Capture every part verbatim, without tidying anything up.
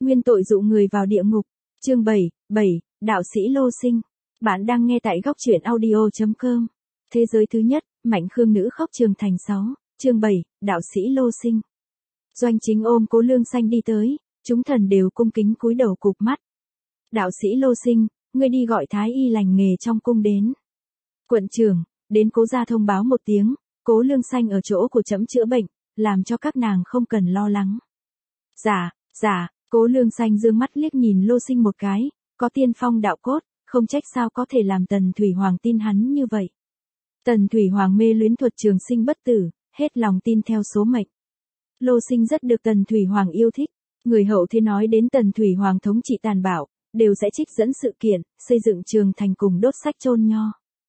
nguyên tội dụ người vào địa ngục. Chương bảy, bảy, đạo sĩ Lô Sinh. Bạn đang nghe tại góc truyện audio chấm com. Thế giới thứ nhất, Mạnh Khương nữ khóc trường thành sáu. Chương bảy, đạo sĩ Lô Sinh. Doanh Chính ôm Cố Lương Xanh đi tới, chúng thần đều cung kính cúi đầu cụp mắt. Đạo sĩ Lô Sinh, ngươi đi gọi thái y lành nghề trong cung đến. Quận trưởng, đến Cố gia thông báo một tiếng, Cố Lương Xanh ở chỗ của trẫm chữa bệnh, làm cho các nàng không cần lo lắng. Dạ, dạ, Cố Lương Xanh dương mắt liếc nhìn Lô Sinh một cái, có tiên phong đạo cốt, không trách sao có thể làm Tần Thủy Hoàng tin hắn như vậy. Tần Thủy Hoàng mê luyến thuật trường sinh bất tử, hết lòng tin theo số mệnh. Lô Sinh rất được Tần Thủy Hoàng yêu thích, người hậu thế nói đến Tần Thủy Hoàng thống trị tàn bạo, đều sẽ trích dẫn sự kiện, xây dựng trường thành cùng đốt sách chôn nho.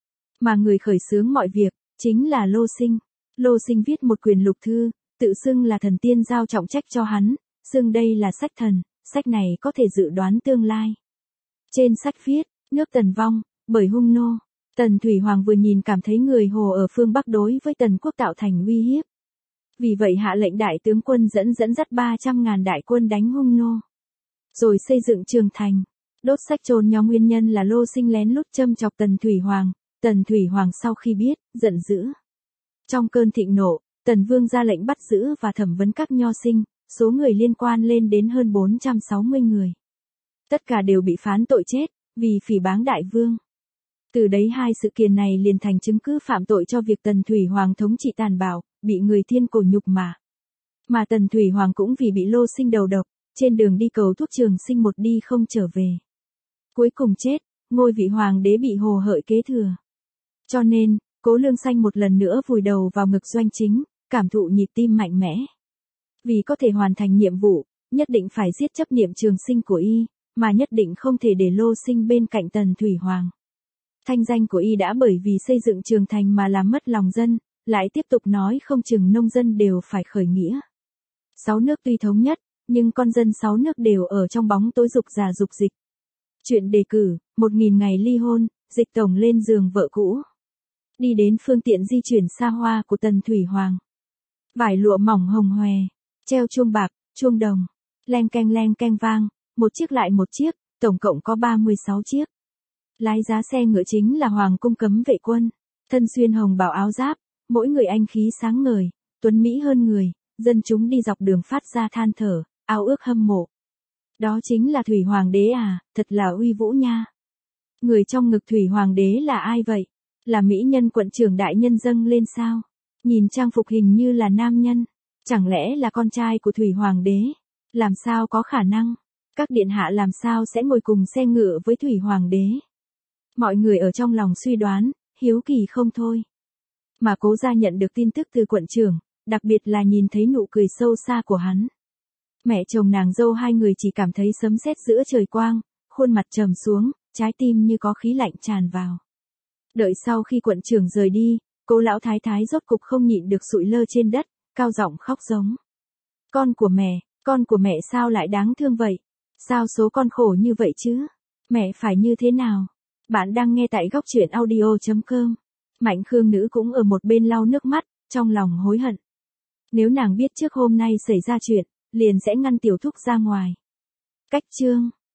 Mà người khởi xướng mọi việc, chính là Lô Sinh. Lô Sinh viết một quyền lục thư, tự xưng là thần tiên giao trọng trách cho hắn, xưng đây là sách thần, sách này có thể dự đoán tương lai. Trên sách viết, nước Tần vong, bởi hung nô. Tần Thủy Hoàng vừa nhìn cảm thấy người Hồ ở phương Bắc đối với Tần quốc tạo thành uy hiếp. Vì vậy hạ lệnh đại tướng quân dẫn dẫn dắt ba trăm ngàn đại quân đánh hung nô. Rồi xây dựng trường thành, đốt sách chôn nho nguyên nhân là Lô Sinh lén lút châm chọc Tần Thủy Hoàng. Tần Thủy Hoàng sau khi biết, giận dữ. Trong cơn thịnh nộ, Tần Vương ra lệnh bắt giữ và thẩm vấn các nho sinh, số người liên quan lên đến hơn bốn trăm sáu mươi người. Tất cả đều bị phán tội chết, vì phỉ báng đại vương. Từ đấy hai sự kiện này liền thành chứng cứ phạm tội cho việc Tần Thủy Hoàng thống trị tàn bạo, bị người thiên cổ nhục mạ. Mà Tần Thủy Hoàng cũng vì bị Lô Sinh đầu độc, trên đường đi cầu thuốc trường sinh một đi không trở về. Cuối cùng chết, ngôi vị hoàng đế bị Hồ Hợi kế thừa. Cho nên, Cố Lương Xanh một lần nữa vùi đầu vào ngực Doanh Chính, cảm thụ nhịp tim mạnh mẽ. Vì có thể hoàn thành nhiệm vụ, nhất định phải giết chấp niệm trường sinh của y, mà nhất định không thể để Lô Sinh bên cạnh Tần Thủy Hoàng. Thanh danh của y đã bởi vì xây dựng trường thành mà làm mất lòng dân, lại tiếp tục nói không chừng nông dân đều phải khởi nghĩa. Sáu nước tuy thống nhất, nhưng con dân sáu nước đều ở trong bóng tối dục già dục dịch. Chuyện đề cử, một nghìn ngày ly hôn, dịch tổng lên giường vợ cũ. Đi đến phương tiện di chuyển xa hoa của Tần Thủy Hoàng. Vải lụa mỏng hồng hòe, treo chuông bạc, chuông đồng, leng keng leng keng vang, một chiếc lại một chiếc, tổng cộng có ba mươi sáu chiếc. Lái giá xe ngựa chính là Hoàng cung cấm vệ quân, thân xuyên hồng bào áo giáp, mỗi người anh khí sáng ngời, tuấn mỹ hơn người, dân chúng đi dọc đường phát ra than thở, ao ước hâm mộ. Đó chính là Thủy Hoàng đế à, thật là uy vũ nha. Người trong ngực Thủy Hoàng đế là ai vậy? Là mỹ nhân quận trưởng đại nhân dâng lên sao? Nhìn trang phục hình như là nam nhân. Chẳng lẽ là con trai của Thủy Hoàng đế? Làm sao có khả năng? Các điện hạ làm sao sẽ ngồi cùng xe ngựa với Thủy Hoàng đế? Mọi người ở trong lòng suy đoán, hiếu kỳ không thôi. Mà Cố gia nhận được tin tức từ quận trưởng, đặc biệt là nhìn thấy nụ cười sâu xa của hắn. Mẹ chồng nàng dâu hai người chỉ cảm thấy sấm sét giữa trời quang, khuôn mặt trầm xuống, trái tim như có khí lạnh tràn vào. Đợi sau khi quận trưởng rời đi, Cố lão thái thái rốt cục không nhịn được sụi lơ trên đất, cao giọng khóc giống. Con của mẹ, con của mẹ sao lại đáng thương vậy? Sao số con khổ như vậy chứ? Mẹ phải như thế nào? Bạn đang nghe tại góc truyện audio chấm com. Mạnh Khương nữ cũng ở một bên lau nước mắt, trong lòng hối hận. Nếu nàng biết trước hôm nay xảy ra chuyện, liền sẽ ngăn tiểu thúc ra ngoài. Cách chương.